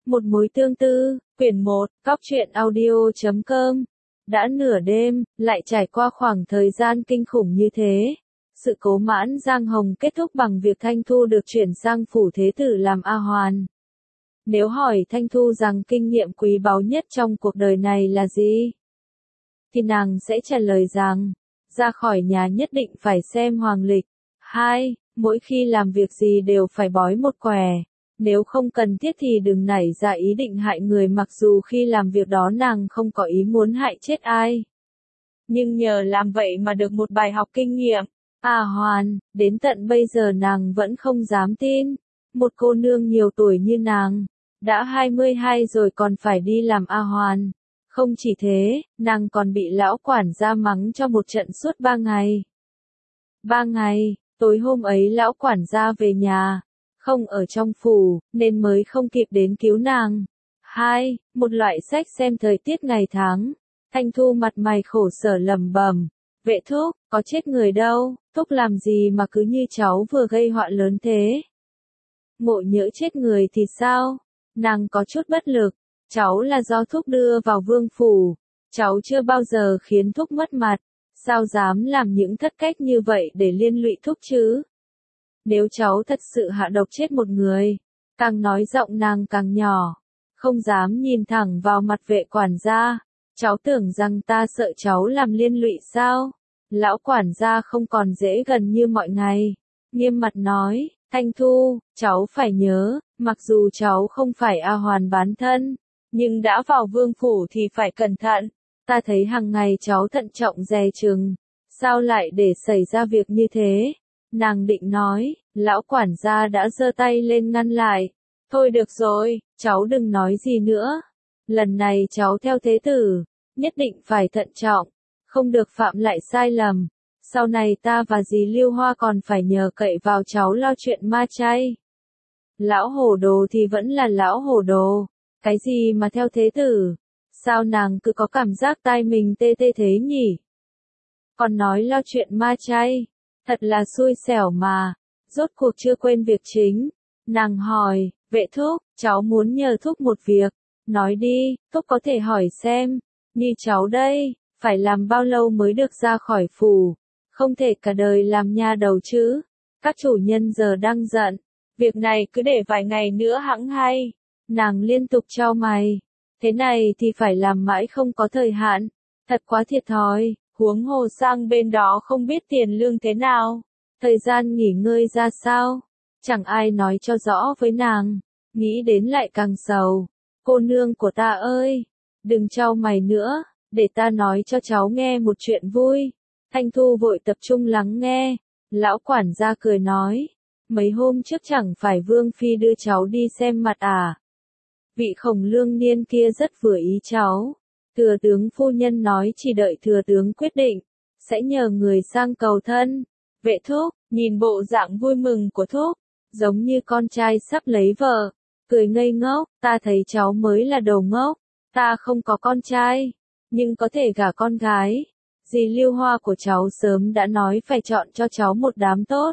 Một mối tương tư, quyển 1, Cóc truyện audio.com. Đã nửa đêm, lại trải qua khoảng thời gian kinh khủng như thế. Sự cố Mãn Giang Hồng kết thúc bằng việc Thanh Thu được chuyển sang phủ thế tử làm A Hoàn. Nếu hỏi Thanh Thu rằng kinh nghiệm quý báu nhất trong cuộc đời này là gì? Thì nàng sẽ trả lời rằng, ra khỏi nhà nhất định phải xem hoàng lịch. 2. Mỗi khi làm việc gì đều phải bói một quẻ. Nếu không cần thiết thì đừng nảy ra ý định hại người, mặc dù khi làm việc đó nàng không có ý muốn hại chết ai. Nhưng nhờ làm vậy mà được một bài học kinh nghiệm. A Hoàn, đến tận bây giờ nàng vẫn không dám tin. Một cô nương nhiều tuổi như nàng, đã 22 rồi còn phải đi làm A Hoàn. Không chỉ thế, nàng còn bị lão quản gia mắng cho một trận suốt 3 ngày. 3 ngày, tối hôm ấy lão quản gia về nhà, không ở trong phủ, nên mới không kịp đến cứu nàng. 2. Một loại sách xem thời tiết ngày tháng. Thanh Thu mặt mày khổ sở lẩm bẩm, vệ thúc, có chết người đâu, thúc làm gì mà cứ như cháu vừa gây họa lớn thế. Ngộ nhỡ chết người thì sao? Nàng có chút bất lực, cháu là do thúc đưa vào vương phủ, cháu chưa bao giờ khiến thúc mất mặt, sao dám làm những thất cách như vậy để liên lụy thúc chứ? Nếu cháu thật sự hạ độc chết một người, càng nói giọng nàng càng nhỏ, không dám nhìn thẳng vào mặt vệ quản gia, cháu tưởng rằng ta sợ cháu làm liên lụy sao? Lão quản gia không còn dễ gần như mọi ngày, nghiêm mặt nói, Thanh Thu, cháu phải nhớ, mặc dù cháu không phải A Hoàn bán thân, nhưng đã vào vương phủ thì phải cẩn thận, ta thấy hàng ngày cháu thận trọng dè chừng, sao lại để xảy ra việc như thế? Nàng định nói, lão quản gia đã giơ tay lên ngăn lại. Thôi được rồi, cháu đừng nói gì nữa. Lần này cháu theo thế tử, nhất định phải thận trọng, không được phạm lại sai lầm. Sau này ta và dì Lưu Hoa còn phải nhờ cậy vào cháu lo chuyện ma chay. Lão hổ đồ thì vẫn là lão hổ đồ. Cái gì mà theo thế tử? Sao nàng cứ có cảm giác tai mình tê tê thế nhỉ? Còn nói lo chuyện ma chay. Thật là xui xẻo mà, rốt cuộc chưa quên việc chính. Nàng hỏi, vệ thúc, cháu muốn nhờ thúc một việc, nói đi, thúc có thể hỏi xem, như cháu đây, phải làm bao lâu mới được ra khỏi phủ, không thể cả đời làm nha đầu chứ, các chủ nhân giờ đang giận, việc này cứ để vài ngày nữa hẵng hay. Nàng liên tục chau mày, thế này thì phải làm mãi không có thời hạn, thật quá thiệt thòi. Huống hồ sang bên đó không biết tiền lương thế nào, thời gian nghỉ ngơi ra sao, chẳng ai nói cho rõ với nàng, nghĩ đến lại càng sầu. Cô nương của ta ơi, đừng chau mày nữa, để ta nói cho cháu nghe một chuyện vui. Thanh Thu vội tập trung lắng nghe, lão quản gia cười nói, mấy hôm trước chẳng phải Vương Phi đưa cháu đi xem mặt à? Vị Khổng Lương niên kia rất vừa ý cháu. Thừa tướng phu nhân nói chỉ đợi thừa tướng quyết định, sẽ nhờ người sang cầu thân. Vệ thúc, nhìn bộ dạng vui mừng của thúc, giống như con trai sắp lấy vợ, cười ngây ngốc, ta thấy cháu mới là đồ ngốc, ta không có con trai, nhưng có thể gả con gái. Dì Lưu Hoa của cháu sớm đã nói phải chọn cho cháu một đám tốt.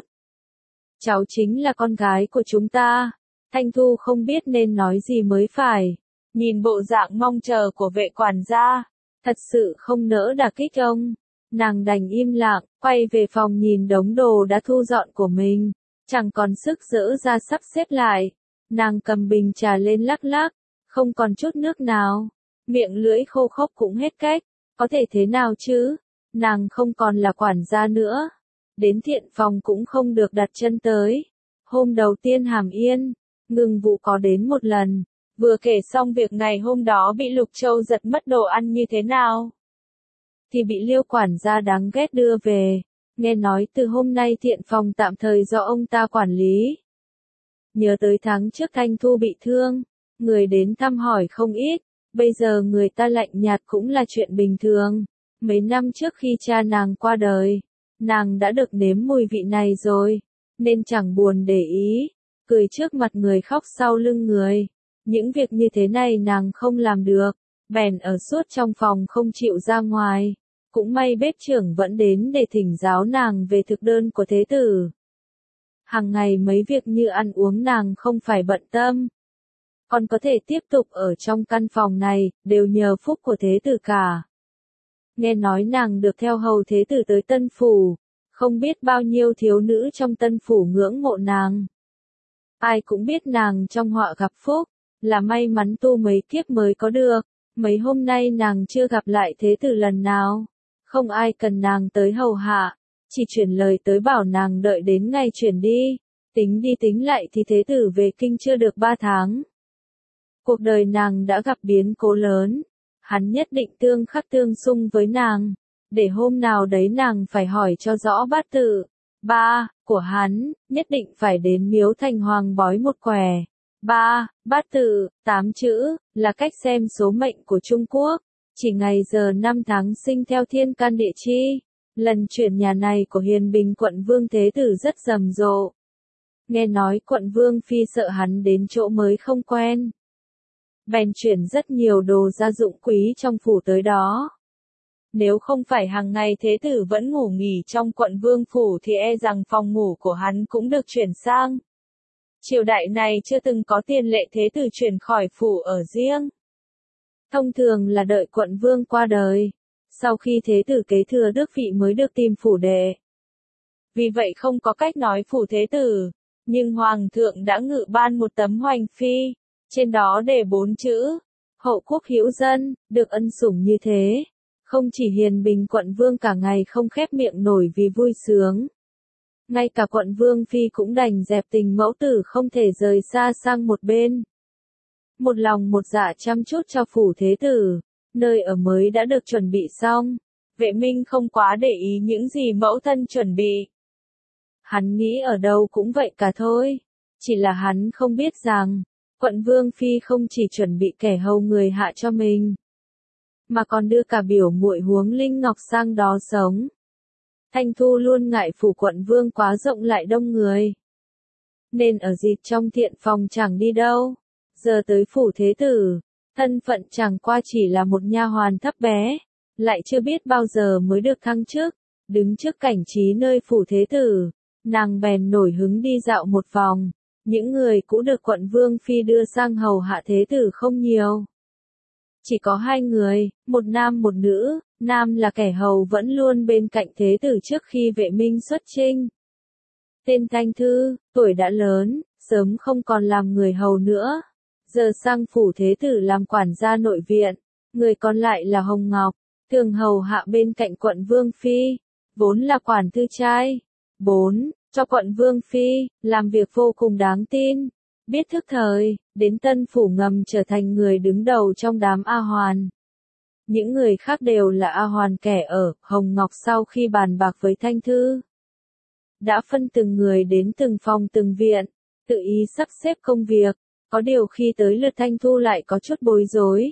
Cháu chính là con gái của chúng ta. Thanh Thu không biết nên nói gì mới phải. Nhìn bộ dạng mong chờ của vệ quản gia, thật sự không nỡ đả kích ông. Nàng đành im lặng, quay về phòng nhìn đống đồ đã thu dọn của mình, chẳng còn sức dỡ ra sắp xếp lại. Nàng cầm bình trà lên lắc lắc, không còn chút nước nào, miệng lưỡi khô khốc cũng hết cách, có thể thế nào chứ? Nàng không còn là quản gia nữa, đến thiện phòng cũng không được đặt chân tới. Hôm đầu tiên Hàm Yên, ngừng vụ có đến một lần. Vừa kể xong việc ngày hôm đó bị Lục Châu giật mất đồ ăn như thế nào, thì bị Liêu quản gia đáng ghét đưa về. Nghe nói từ hôm nay thiện phòng tạm thời do ông ta quản lý. Nhớ tới tháng trước Thanh Thu bị thương, người đến thăm hỏi không ít, bây giờ người ta lạnh nhạt cũng là chuyện bình thường. Mấy năm trước khi cha nàng qua đời, nàng đã được nếm mùi vị này rồi, nên chẳng buồn để ý, cười trước mặt người khóc sau lưng người. Những việc như thế này nàng không làm được, bèn ở suốt trong phòng không chịu ra ngoài. Cũng may bếp trưởng vẫn đến để thỉnh giáo nàng về thực đơn của thế tử. Hàng ngày mấy việc như ăn uống nàng không phải bận tâm. còn có thể tiếp tục ở trong căn phòng này, đều nhờ phúc của thế tử cả. Nghe nói nàng được theo hầu thế tử tới Tân Phủ, không biết bao nhiêu thiếu nữ trong Tân Phủ ngưỡng mộ nàng. Ai cũng biết nàng trong họa gặp phúc, là may mắn tu mấy kiếp mới có được, mấy hôm nay nàng chưa gặp lại thế tử lần nào, không ai cần nàng tới hầu hạ, chỉ chuyển lời tới bảo nàng đợi đến ngày chuyển đi, tính đi tính lại thì thế tử về kinh chưa được 3 tháng. Cuộc đời nàng đã gặp biến cố lớn, hắn nhất định tương khắc tương xung với nàng, để hôm nào đấy nàng phải hỏi cho rõ bát tự. Của hắn, nhất định phải đến miếu thành hoàng bói một quẻ. Bát tự, 8 chữ, là cách xem số mệnh của Trung Quốc, chỉ ngày giờ năm tháng sinh theo thiên can địa chi. Lần chuyển nhà này của Hiền Bình quận Vương Thế Tử rất rầm rộ. Nghe nói quận Vương Phi sợ hắn đến chỗ mới không quen, bèn chuyển rất nhiều đồ gia dụng quý trong phủ tới đó. Nếu không phải hàng ngày thế tử vẫn ngủ nghỉ trong quận Vương phủ thì e rằng phòng ngủ của hắn cũng được chuyển sang. Triều đại này chưa từng có tiền lệ thế tử chuyển khỏi phủ ở riêng. Thông thường là đợi quận Vương qua đời, sau khi thế tử kế thừa đức vị mới được tìm phủ đệ. Vì vậy không có cách nói phủ thế tử, nhưng Hoàng thượng đã ngự ban một tấm hoành phi, trên đó để 4 chữ, hậu quốc hữu dân, được ân sủng như thế. Không chỉ Hiền Bình quận Vương cả ngày không khép miệng nổi vì vui sướng. Ngay cả quận Vương Phi cũng đành dẹp tình mẫu tử không thể rời xa sang một bên. Một lòng một dạ chăm chút cho phủ thế tử, nơi ở mới đã được chuẩn bị xong. Vệ Minh không quá để ý những gì mẫu thân chuẩn bị. Hắn nghĩ ở đâu cũng vậy cả thôi. Chỉ là hắn không biết rằng, quận Vương Phi không chỉ chuẩn bị kẻ hầu người hạ cho mình, mà còn đưa cả biểu muội Huống Linh Ngọc sang đó sống. Thanh Thu luôn ngại phủ quận Vương quá rộng lại đông người, nên ở dịp trong thiện phòng chẳng đi đâu. Giờ tới phủ thế tử, thân phận chẳng qua chỉ là một nha hoàn thấp bé, lại chưa biết bao giờ mới được thăng chức. Đứng trước cảnh trí nơi phủ thế tử, nàng bèn nổi hứng đi dạo một vòng. Những người cũ được quận Vương Phi đưa sang hầu hạ thế tử không nhiều. Chỉ có 2 người, một nam một nữ, nam là kẻ hầu vẫn luôn bên cạnh thế tử trước khi Vệ Minh xuất chinh. Tên Thanh Thư, tuổi đã lớn, sớm không còn làm người hầu nữa, giờ sang phủ thế tử làm quản gia nội viện. Người còn lại là Hồng Ngọc, thường hầu hạ bên cạnh quận Vương Phi, vốn là quản thư trai. Cho quận Vương Phi, làm việc vô cùng đáng tin, biết thức thời, đến Tân Phủ ngầm trở thành người đứng đầu trong đám A Hoàn. Những người khác đều là A Hoàn kẻ ở. Hồng Ngọc sau khi bàn bạc với Thanh Thư, đã phân từng người đến từng phòng từng viện, tự ý sắp xếp công việc, có điều khi tới lượt Thanh Thu lại có chút bối rối.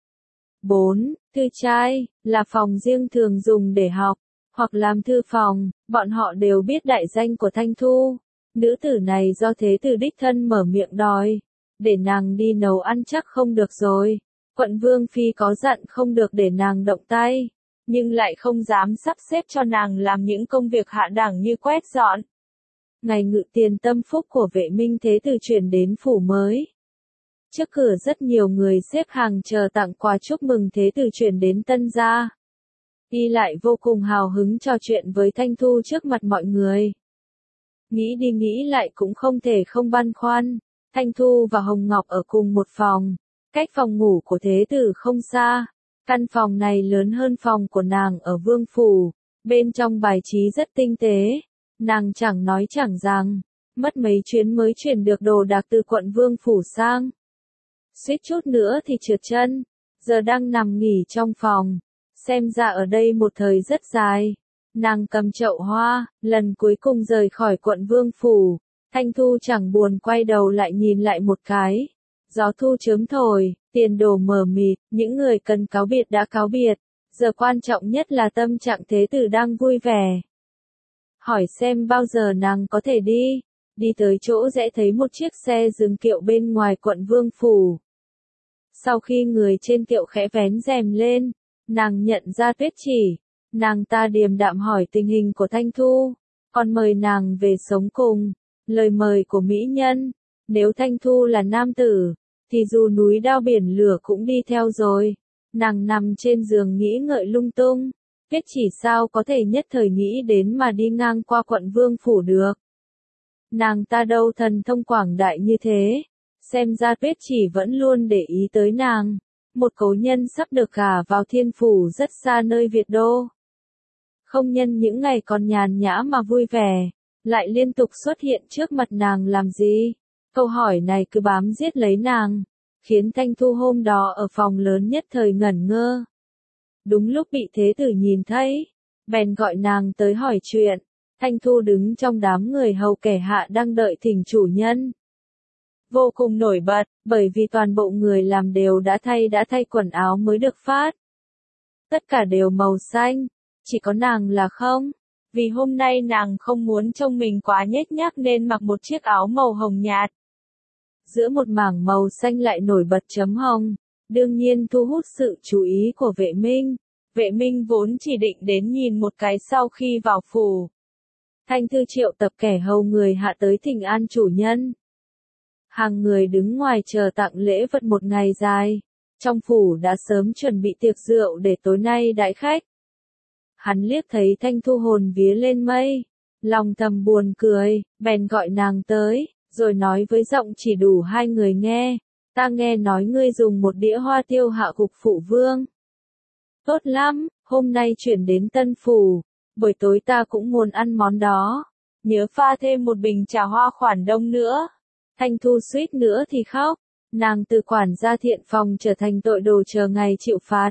Thư trai, là phòng riêng thường dùng để học, hoặc làm thư phòng, bọn họ đều biết đại danh của Thanh Thu. Nữ tử này do thế tử đích thân mở miệng đòi, để nàng đi nấu ăn chắc không được rồi. Quận Vương Phi có dặn không được để nàng động tay, nhưng lại không dám sắp xếp cho nàng làm những công việc hạ đẳng như quét dọn. Ngày ngự tiền tâm phúc của Vệ Minh thế tử chuyển đến phủ mới. Trước cửa rất nhiều người xếp hàng chờ tặng quà chúc mừng thế tử chuyển đến tân gia. Y lại vô cùng hào hứng trò chuyện với Thanh Thu trước mặt mọi người. Nghĩ đi nghĩ lại cũng không thể không băn khoăn. Thanh Thu và Hồng Ngọc ở cùng một phòng, cách phòng ngủ của thế tử không xa. Căn phòng này lớn hơn phòng của nàng ở Vương Phủ, bên trong bài trí rất tinh tế. Nàng chẳng nói chẳng rằng, mất mấy chuyến mới chuyển được đồ đạc từ quận Vương Phủ sang. Suýt chút nữa thì trượt chân, giờ đang nằm nghỉ trong phòng, xem ra ở đây một thời rất dài. Nàng cầm chậu hoa, lần cuối cùng rời khỏi quận Vương Phủ. Thanh Thu chẳng buồn quay đầu lại nhìn lại một cái. Gió thu chớm thổi, tiền đồ mờ mịt, những người cần cáo biệt đã cáo biệt. Giờ quan trọng nhất là tâm trạng thế tử đang vui vẻ. Hỏi xem bao giờ nàng có thể đi. Đi tới chỗ rẽ thấy một chiếc xe dừng kiệu bên ngoài quận Vương Phủ. Sau khi người trên kiệu khẽ vén rèm lên, nàng nhận ra Tuyết Chỉ. Nàng ta điềm đạm hỏi tình hình của Thanh Thu, còn mời nàng về sống cùng. Lời mời của mỹ nhân, nếu Thanh Thu là nam tử, thì dù núi đao biển lửa cũng đi theo rồi. Nàng nằm trên giường nghĩ ngợi lung tung. Tuyết Chỉ sao có thể nhất thời nghĩ đến mà đi ngang qua quận Vương Phủ được. Nàng ta đâu thần thông quảng đại như thế. Xem ra Tuyết Chỉ vẫn luôn để ý tới nàng. Một cố nhân sắp được gả vào thiên phủ rất xa nơi Việt Đô. Không nhân những ngày còn nhàn nhã mà vui vẻ, lại liên tục xuất hiện trước mặt nàng làm gì? Câu hỏi này cứ bám giết lấy nàng, khiến Thanh Thu hôm đó ở phòng lớn nhất thời ngẩn ngơ. Đúng lúc bị thế tử nhìn thấy, bèn gọi nàng tới hỏi chuyện. Thanh Thu đứng trong đám người hầu kẻ hạ đang đợi thỉnh chủ nhân. Vô cùng nổi bật, bởi vì toàn bộ người làm đều đã thay quần áo mới được phát. Tất cả đều màu xanh, chỉ có nàng là không. Vì hôm nay nàng không muốn trông mình quá nhếch nhác nên mặc một chiếc áo màu hồng nhạt. Giữa một mảng màu xanh lại nổi bật chấm hồng, đương nhiên thu hút sự chú ý của Vệ Minh. Vệ Minh vốn chỉ định đến nhìn một cái sau khi vào phủ. Thanh Thư triệu tập kẻ hầu người hạ tới thỉnh an chủ nhân. Hàng người đứng ngoài chờ tặng lễ vật một ngày dài. Trong phủ đã sớm chuẩn bị tiệc rượu để tối nay đãi khách. Hắn liếc thấy Thanh Thu hồn vía lên mây, lòng thầm buồn cười, bèn gọi nàng tới, rồi nói với giọng chỉ đủ hai người nghe, ta nghe nói ngươi dùng một đĩa hoa tiêu hạ gục phụ vương. Tốt lắm, hôm nay chuyển đến Tân Phủ, buổi tối ta cũng muốn ăn món đó, nhớ pha thêm một bình trà hoa khoản đông nữa. Thanh Thu suýt nữa thì khóc, nàng từ quản gia thiện phòng trở thành tội đồ chờ ngày chịu phạt.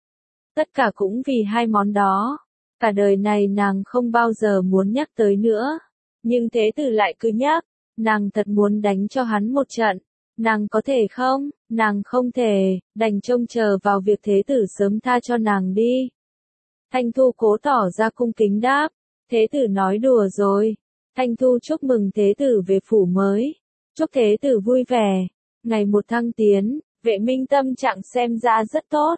Tất cả cũng vì hai món đó, cả đời này nàng không bao giờ muốn nhắc tới nữa. Nhưng thế tử lại cứ nhắc, nàng thật muốn đánh cho hắn một trận. Nàng có thể không? Nàng không thể, đành trông chờ vào việc thế tử sớm tha cho nàng đi. Thanh Thu cố tỏ ra cung kính đáp, thế tử nói đùa rồi. Thanh Thu chúc mừng thế tử về phủ mới, chúc thế tử vui vẻ, ngày một thăng tiến. Vệ Minh tâm trạng xem ra rất tốt.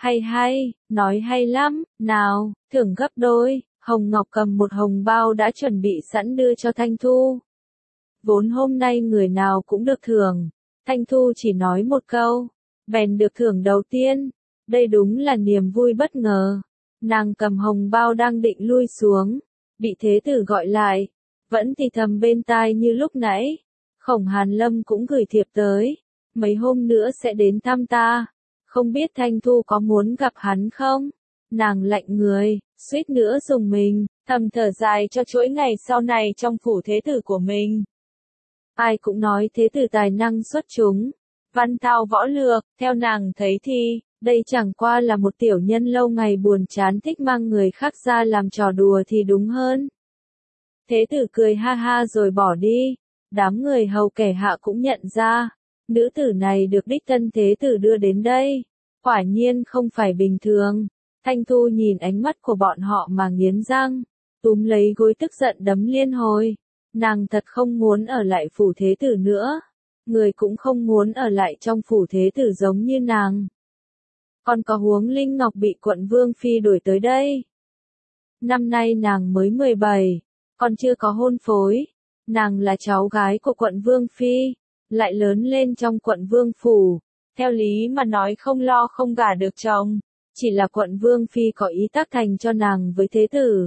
Hay, nói hay lắm, nào, thưởng gấp đôi. Hồng Ngọc cầm một hồng bao đã chuẩn bị sẵn đưa cho Thanh Thu. Vốn hôm nay người nào cũng được thưởng, Thanh Thu chỉ nói một câu, bèn được thưởng đầu tiên. Đây đúng là niềm vui bất ngờ. Nàng cầm hồng bao đang định lui xuống, bị thế tử gọi lại, vẫn thì thầm bên tai như lúc nãy. Khổng Hàn Lâm cũng gửi thiệp tới, mấy hôm nữa sẽ đến thăm ta. Không biết Thanh Thu có muốn gặp hắn không? Nàng lạnh người, suýt nữa dùng mình, thầm thở dài cho chuỗi ngày sau này trong phủ thế tử của mình. Ai cũng nói thế tử tài năng xuất chúng, văn thao võ lược, theo nàng thấy thì, đây chẳng qua là một tiểu nhân lâu ngày buồn chán thích mang người khác ra làm trò đùa thì đúng hơn. Thế tử cười ha ha rồi bỏ đi, đám người hầu kẻ hạ cũng nhận ra. Nữ tử này được đích thân thế tử đưa đến đây, quả nhiên không phải bình thường. Thanh Thu nhìn ánh mắt của bọn họ mà nghiến răng, túm lấy gối tức giận đấm liên hồi. Nàng thật không muốn ở lại phủ thế tử nữa, người cũng không muốn ở lại trong phủ thế tử giống như nàng. Còn có Huống Linh Ngọc bị quận Vương Phi đuổi tới đây. Năm nay nàng mới 17, còn chưa có hôn phối. Nàng là cháu gái của quận Vương Phi, lại lớn lên trong quận Vương Phủ. Theo lý mà nói không lo không gả được chồng, chỉ là quận Vương Phi có ý tác thành cho nàng với thế tử.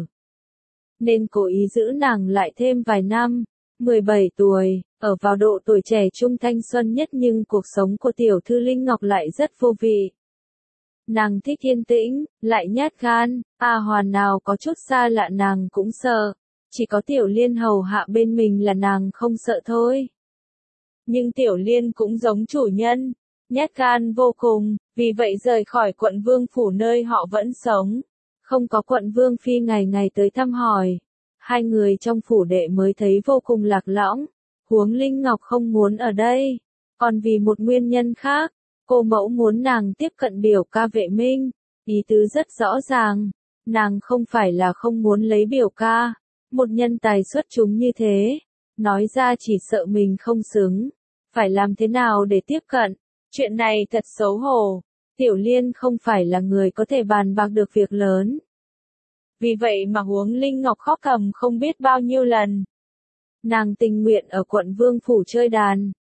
Nên cố ý giữ nàng lại thêm vài năm, 17 tuổi, ở vào độ tuổi trẻ trung thanh xuân nhất nhưng cuộc sống của tiểu thư Linh Ngọc lại rất vô vị. Nàng thích yên tĩnh, lại nhát gan, hoàn nào có chút xa lạ nàng cũng sợ, chỉ có Tiểu Liên hầu hạ bên mình là nàng không sợ thôi. Nhưng Tiểu Liên cũng giống chủ nhân, nhát gan vô cùng, vì vậy rời khỏi quận Vương Phủ nơi họ vẫn sống. Không có quận Vương Phi ngày ngày tới thăm hỏi. Hai người trong phủ đệ mới thấy vô cùng lạc lõng. Huống Linh Ngọc không muốn ở đây. Còn vì một nguyên nhân khác, cô mẫu muốn nàng tiếp cận biểu ca Vệ Minh. Ý tứ rất rõ ràng. Nàng không phải là không muốn lấy biểu ca. Một nhân tài xuất chúng như thế. Nói ra chỉ sợ mình không xứng. Phải làm thế nào để tiếp cận? Chuyện này thật xấu hổ. Tiểu Liên không phải là người có thể bàn bạc được việc lớn. Vì vậy mà Huống Linh Ngọc khóc thầm không biết bao nhiêu lần. Nàng tình nguyện ở quận Vương Phủ chơi đàn,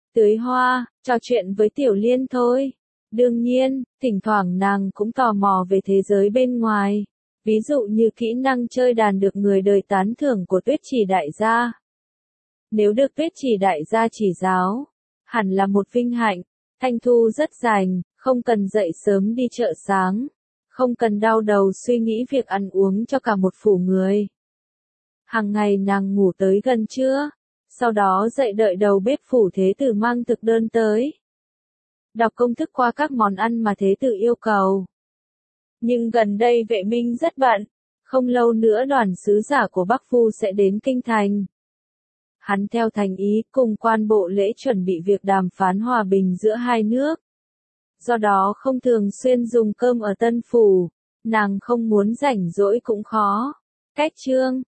tưới hoa, trò chuyện với Tiểu Liên thôi. Đương nhiên, thỉnh thoảng nàng cũng tò mò về thế giới bên ngoài. Ví dụ như kỹ năng chơi đàn được người đời tán thưởng của Tuyết Chỉ đại gia. Nếu được Tuyết Chỉ đại gia chỉ giáo, hẳn là một vinh hạnh. Thanh thu rất rảnh, không cần dậy sớm đi chợ sáng, không cần đau đầu suy nghĩ việc ăn uống cho cả một phủ người. Hàng ngày nàng ngủ tới gần trưa, sau đó dậy đợi đầu bếp phủ thế tử mang thực đơn tới. Đọc công thức qua các món ăn mà thế tử yêu cầu. Nhưng gần đây vệ minh rất bận, không lâu nữa đoàn sứ giả của Bắc Phu sẽ đến Kinh Thành. Hắn theo thành ý cùng quan bộ lễ chuẩn bị việc đàm phán hòa bình giữa hai nước. Do đó không thường xuyên dùng cơm ở Tân Phủ, nàng không muốn rảnh rỗi cũng khó. Cách chương